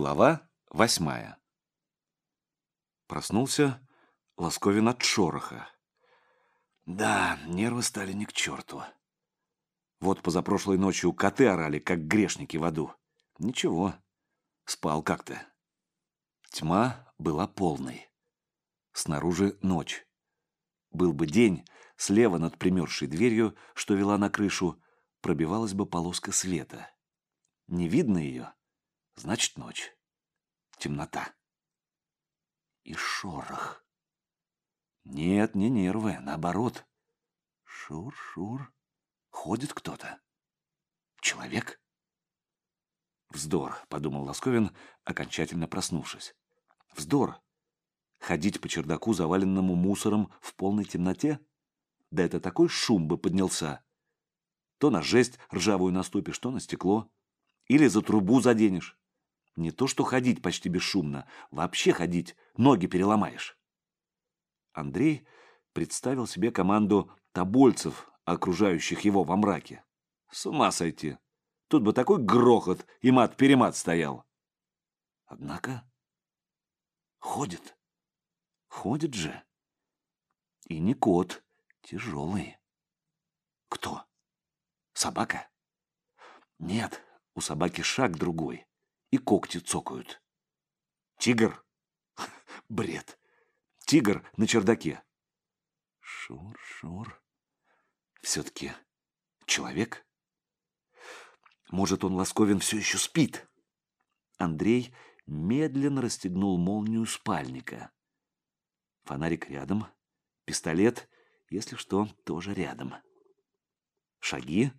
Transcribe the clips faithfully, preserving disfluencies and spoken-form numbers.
Глава восьмая. Проснулся Ласковин от шороха. Да, нервы стали ни к черту. Вот позапрошлой ночью коты орали, как грешники в аду. Ничего, спал как-то. Тьма была полной. Снаружи ночь. Был бы день, слева над примерзшей дверью, что вела на крышу, пробивалась бы полоска света. Не видно ее, значит ночь. Темнота. И шорох. Нет, не нервы, наоборот. Шур-шур. Ходит кто-то. Человек? Вздор, подумал Ласковин, окончательно проснувшись. Вздор. Ходить по чердаку, заваленному мусором, в полной темноте? Да это такой шум бы поднялся. То на жесть ржавую наступишь, то на стекло. Или за трубу заденешь. Не то что ходить почти бесшумно, вообще ходить, ноги переломаешь. Андрей представил себе команду тобольцев, окружающих его во мраке. С ума сойти. Тут бы такой грохот и мат-перемат стоял. Однако ходит. Ходит же. И не кот, тяжелый. Кто? Собака? Нет, у собаки шаг другой. И когти цокают. Тигр? Бред. Тигр на чердаке. Шур-шур. Все-таки человек? Может, он, Ласковин, все еще спит? Андрей медленно расстегнул молнию спальника. Фонарик рядом. Пистолет, если что, тоже рядом. Шаги.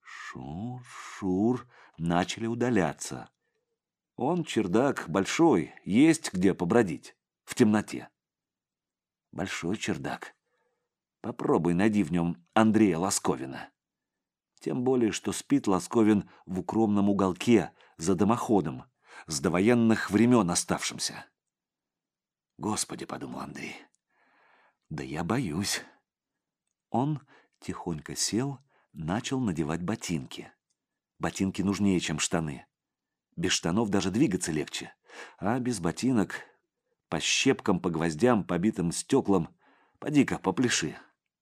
Шур-шур. Начали удаляться. Он, чердак, большой, есть где побродить. В темноте. Большой чердак. Попробуй найди в нем Андрея Ласковина. Тем более, что спит Ласковин в укромном уголке, за дымоходом, с довоенных времен оставшимся. Господи, подумал Андрей, да я боюсь. Он тихонько сел, начал надевать ботинки. Ботинки нужнее, чем штаны. Без штанов даже двигаться легче, а без ботинок по щепкам, по гвоздям, побитым стеклам, поди-ка попляши.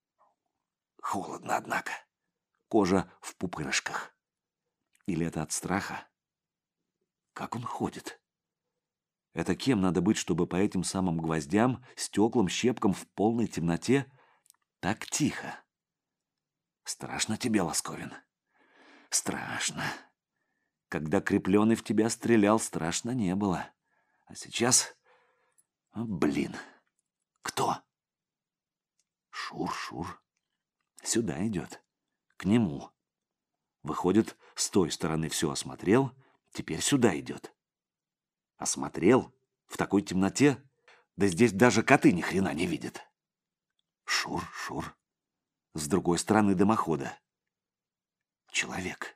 Холодно, однако. Кожа в пупырышках. Или это от страха? Как он ходит? Это кем надо быть, чтобы по этим самым гвоздям, стеклам, щепкам в полной темноте так тихо? Страшно тебе, Ласковин? Страшно. Когда крепленый в тебя стрелял, страшно не было. А сейчас... О, блин. Кто? Шур-шур. Сюда идет. К нему. Выходит, с той стороны все осмотрел, теперь сюда идет. Осмотрел? В такой темноте? Да здесь даже коты ни хрена не видят. Шур-шур. С другой стороны дымохода. Человек.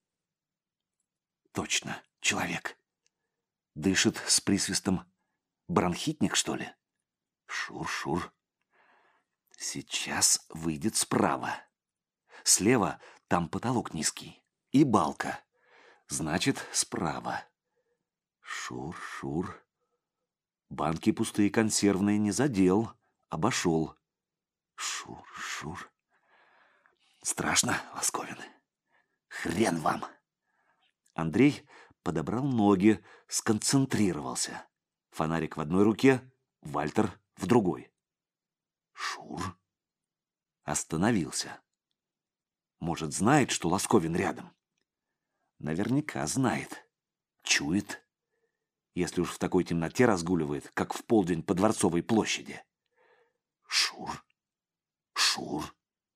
Точно, человек. Дышит с присвистом. Бронхитник, что ли? Шур-шур. Сейчас выйдет справа. Слева там потолок низкий. И балка. Значит, справа. Шур-шур. Банки пустые консервные не задел. Обошел. Шур-шур. Страшно, Ласковин. Хрен вам. Андрей подобрал ноги, сконцентрировался. Фонарик в одной руке, Вальтер в другой. Шур. Остановился. Может, знает, что Ласковин рядом? Наверняка знает. Чует. Если уж в такой темноте разгуливает, как в полдень по Дворцовой площади. Шур. Шур.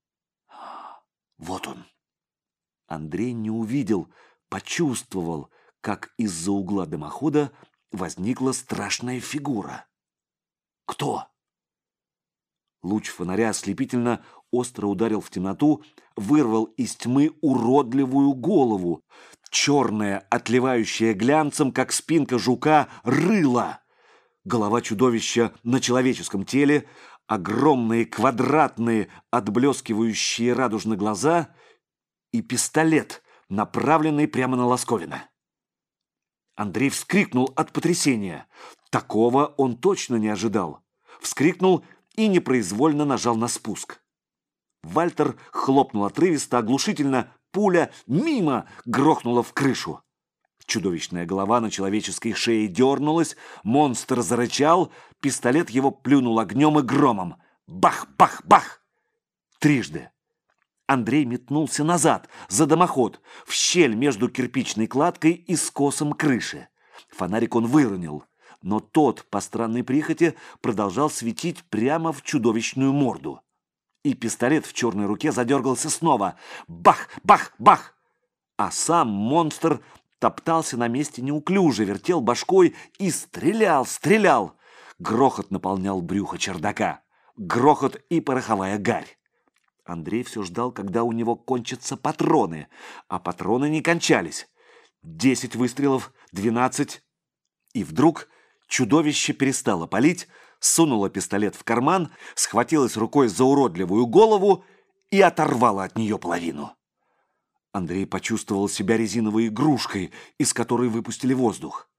Вот он. Андрей не увидел, почувствовал, как из-за угла дымохода возникла страшная фигура. Кто? Луч фонаря ослепительно остро ударил в темноту, вырвал из тьмы уродливую голову, черная, отливающая глянцем, как спинка жука, рыло. Голова чудовища на человеческом теле, огромные квадратные, отблескивающие радужно глаза и пистолет, направленный прямо на Ласковина. Андрей вскрикнул от потрясения. Такого он точно не ожидал. Вскрикнул и непроизвольно нажал на спуск. Вальтер хлопнул отрывисто, оглушительно, пуля мимо грохнула в крышу. Чудовищная голова на человеческой шее дернулась, монстр зарычал, пистолет его плюнул огнем и громом. Бах, бах, бах! Трижды. Андрей метнулся назад, за дымоход, в щель между кирпичной кладкой и скосом крыши. Фонарик он выронил, но тот, по странной прихоти, продолжал светить прямо в чудовищную морду. И пистолет в черной руке задергался снова. Бах, бах, бах! А сам монстр топтался на месте неуклюже, вертел башкой и стрелял, стрелял. Грохот наполнял брюхо чердака. Грохот и пороховая гарь. Андрей все ждал, когда у него кончатся патроны, а патроны не кончались. Десять выстрелов, двенадцать. И вдруг чудовище перестало палить, сунуло пистолет в карман, схватилось рукой за уродливую голову и оторвало от нее половину. Андрей почувствовал себя резиновой игрушкой, из которой выпустили воздух.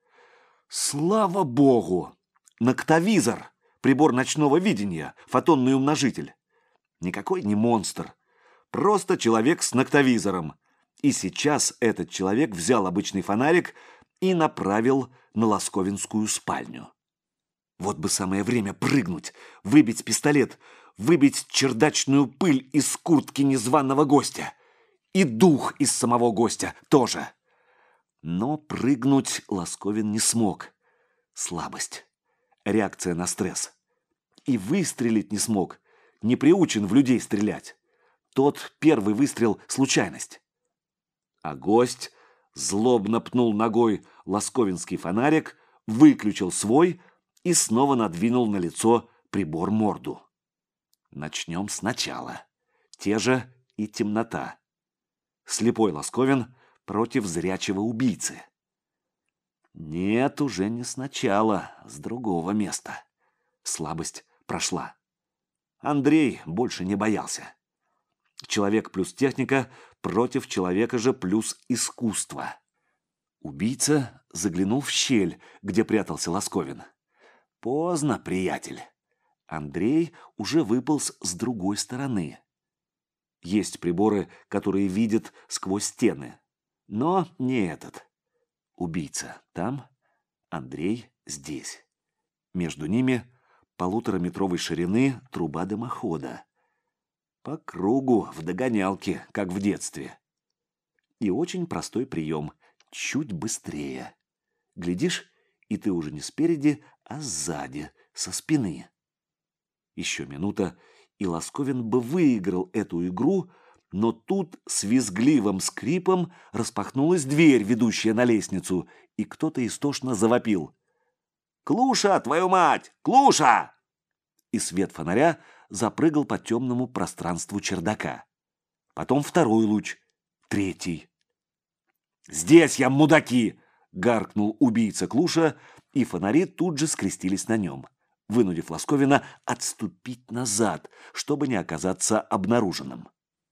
Слава богу! Ноктовизор, прибор ночного видения, фотонный умножитель. Никакой не монстр, просто человек с ноктовизором. И сейчас этот человек взял обычный фонарик и направил на Лосковинскую спальню. Вот бы самое время прыгнуть, выбить пистолет, выбить чердачную пыль из куртки незваного гостя. И дух из самого гостя тоже. Но прыгнуть Лосковин не смог. Слабость. Реакция на стресс. И выстрелить не смог. Не приучен в людей стрелять. Тот первый выстрел – случайность. А гость злобно пнул ногой лосковинский фонарик, выключил свой и снова надвинул на лицо прибор морду. Начнем сначала. Те же и темнота. Слепой Лосковин против зрячего убийцы. Нет, уже не сначала, с другого места. Слабость прошла. Андрей больше не боялся. Человек плюс техника против человека же плюс искусство. Убийца заглянул в щель, где прятался Лосковин. Поздно, приятель. Андрей уже выполз с другой стороны. Есть приборы, которые видят сквозь стены. Но не этот. Убийца там, Андрей здесь. Между ними полутораметровой ширины труба дымохода. По кругу, в догонялке, как в детстве. И очень простой прием. Чуть быстрее. Глядишь, и ты уже не спереди, а сзади, со спины. Еще минута, и Лосковин бы выиграл эту игру, но тут с визгливым скрипом распахнулась дверь, ведущая на лестницу, и кто-то истошно завопил. «Клуша, твою мать! Клуша!» И свет фонаря запрыгал по темному пространству чердака. Потом второй луч, третий. «Здесь я, мудаки!» — гаркнул убийца Клуша, и фонари тут же скрестились на нем, вынудив Лосковина отступить назад, чтобы не оказаться обнаруженным.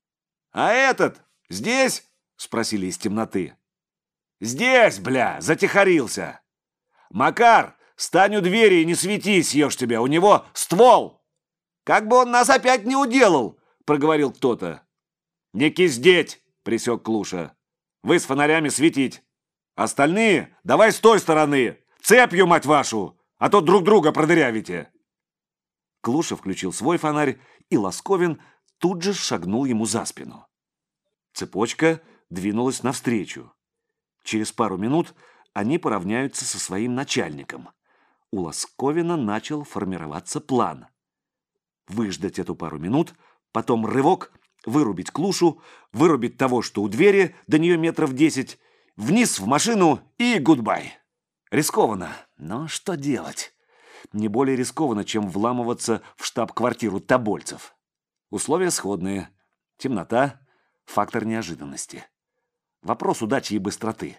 «А этот здесь?» — спросили из темноты. «Здесь, бля, затихарился! Макар, стань у двери и не светись, ешь тебя, у него ствол!» «Как бы он нас опять не уделал!» — проговорил кто-то. «Не киздеть!» — присек Клуша. «Вы с фонарями светить! Остальные давай с той стороны! Цепью, мать вашу! А то друг друга продырявите!» Клуша включил свой фонарь, и Лосковин тут же шагнул ему за спину. Цепочка двинулась навстречу. Через пару минут они поравняются со своим начальником. У Лосковина начал формироваться план. Выждать эту пару минут, потом рывок, вырубить Клушу, вырубить того, что у двери, до нее метров десять, вниз в машину и гудбай. Рискованно, но что делать? Не более рискованно, чем вламываться в штаб-квартиру тобольцев. Условия сходные. Темнота, фактор неожиданности. Вопрос удачи и быстроты.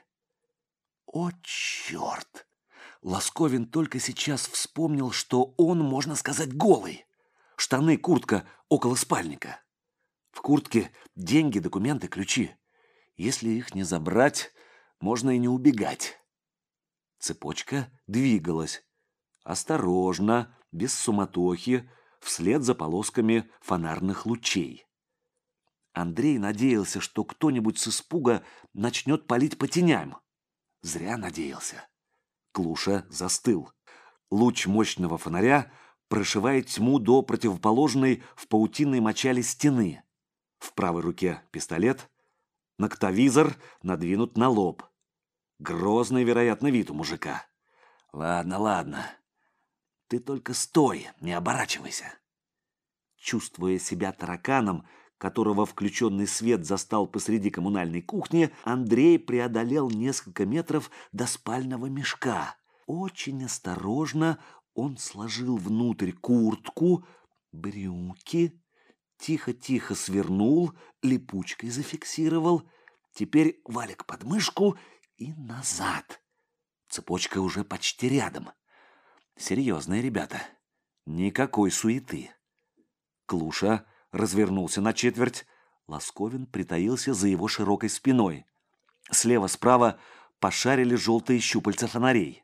О, черт! Лосковин только сейчас вспомнил, что он, можно сказать, голый. Штаны, куртка около спальника. В куртке деньги, документы, ключи. Если их не забрать, можно и не убегать. Цепочка двигалась. Осторожно, без суматохи, вслед за полосками фонарных лучей. Андрей надеялся, что кто-нибудь с испуга начнет палить по теням. Зря надеялся. Клуша застыл. Луч мощного фонаря прошивает тьму до противоположной в паутинной мочале стены. В правой руке пистолет, ноктовизор надвинут на лоб. Грозный, вероятно, вид у мужика. Ладно, ладно. Ты только стой, не оборачивайся. Чувствуя себя тараканом, которого включенный свет застал посреди коммунальной кухни, Андрей преодолел несколько метров до спального мешка. Очень осторожно он сложил внутрь куртку, брюки, тихо-тихо свернул, липучкой зафиксировал. Теперь валик под мышку и назад. Цепочка уже почти рядом. Серьезные ребята. Никакой суеты. Клуша развернулся на четверть. Лосковин притаился за его широкой спиной. Слева-справа пошарили желтые щупальца фонарей.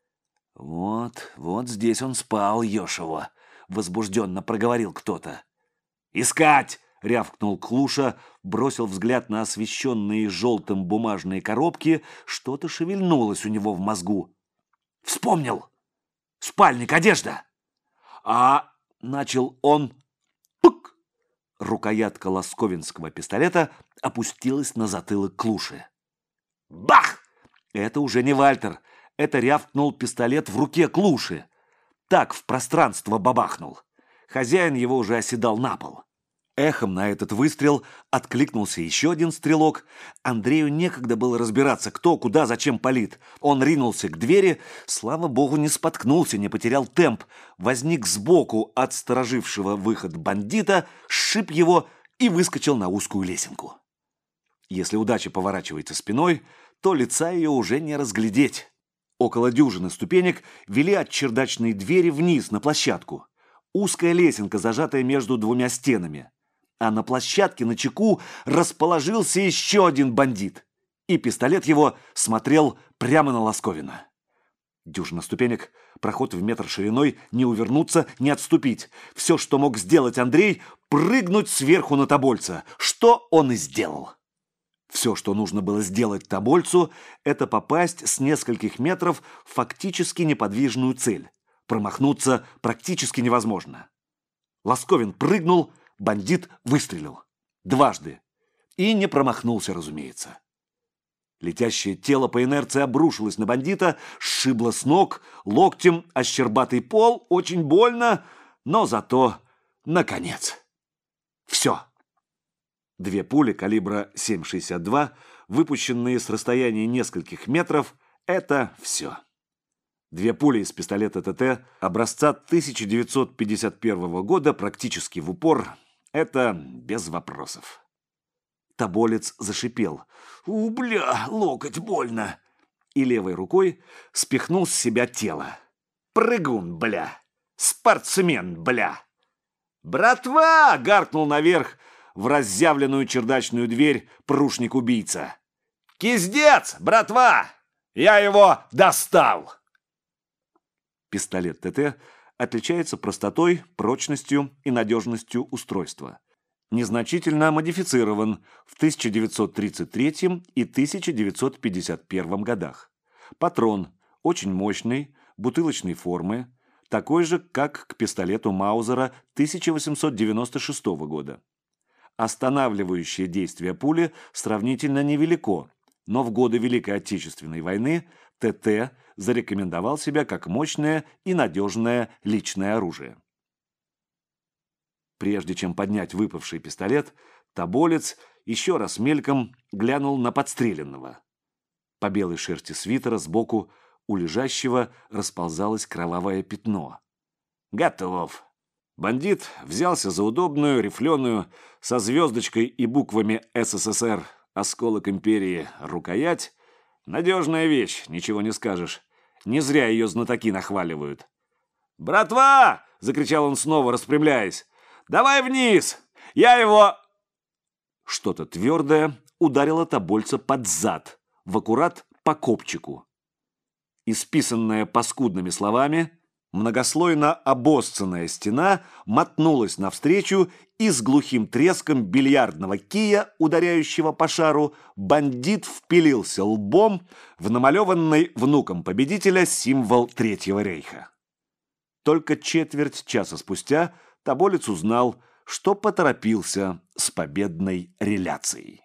«Вот, вот здесь он спал, ешево!» — возбужденно проговорил кто-то. «Искать!» — рявкнул Клуша, бросил взгляд на освещенные желтым бумажные коробки. Что-то шевельнулось у него в мозгу. «Вспомнил! Спальник, одежда!» «А...» — начал он. Пук! Рукоятка лосковинского пистолета опустилась на затылок Клуши. Бах! Это уже не Вальтер. Это рявкнул пистолет в руке Клуши. Так в пространство бабахнул. Хозяин его уже оседал на пол. Эхом на этот выстрел откликнулся еще один стрелок. Андрею некогда было разбираться, кто, куда, зачем палит. Он ринулся к двери, слава богу, не споткнулся, не потерял темп. Возник сбоку от сторожившего выход бандита, сшиб его и выскочил на узкую лесенку. Если удача поворачивается спиной, то лица ее уже не разглядеть. Около дюжины ступенек вели от чердачной двери вниз на площадку. Узкая лесенка, зажатая между двумя стенами. А на площадке на чеку расположился еще один бандит. И пистолет его смотрел прямо на Лосковина. Дюжина ступенек, проход в метр шириной, не увернуться, не отступить. Все, что мог сделать Андрей, прыгнуть сверху на Тобольца, что он и сделал. Все, что нужно было сделать Тобольцу, это попасть с нескольких метров в фактически неподвижную цель. Промахнуться практически невозможно. Лосковин прыгнул, бандит выстрелил. Дважды. И не промахнулся, разумеется. Летящее тело по инерции обрушилось на бандита, сшибло с ног, локтем о щербатый пол, очень больно, но зато наконец. Все. Две пули калибра семь шестьдесят два, выпущенные с расстояния нескольких метров, это все. Две пули из пистолета ТТ образца тысяча девятьсот пятьдесят первого года практически в упор. Это без вопросов. Тоболец зашипел. «У, бля, локоть больно!» И левой рукой спихнул с себя тело. «Прыгун, бля! Спортсмен, бля!» «Братва!» — гаркнул наверх в разъявленную чердачную дверь прушник-убийца. «Киздец, братва! Я его достал!» Пистолет ТТ отличается простотой, прочностью и надежностью устройства. Незначительно модифицирован в тысяча девятьсот тридцать третьем и тысяча девятьсот пятьдесят первом годах. Патрон очень мощный, бутылочной формы, такой же, как к пистолету Маузера тысяча восемьсот девяносто шестого года. Останавливающее действие пули сравнительно невелико, но в годы Великой Отечественной войны ТТ зарекомендовал себя как мощное и надежное личное оружие. Прежде чем поднять выпавший пистолет, Тоболец еще раз мельком глянул на подстреленного. По белой шерсти свитера сбоку у лежащего расползалось кровавое пятно. «Готов!» Бандит взялся за удобную, рифленую, со звездочкой и буквами СССР, осколок империи, рукоять. Надежная вещь, ничего не скажешь. Не зря ее знатоки нахваливают. «Братва!» — закричал он снова, распрямляясь. «Давай вниз! Я его...» Что-то твердое ударило Тобольца под зад, в аккурат по копчику. Исписанная паскудными словами, многослойно обоссанная стена мотнулась навстречу, и с глухим треском бильярдного кия, ударяющего по шару, бандит впилился лбом в намалеванный внуком победителя символ Третьего рейха. Только четверть часа спустя Тоболец узнал, что поторопился с победной реляцией.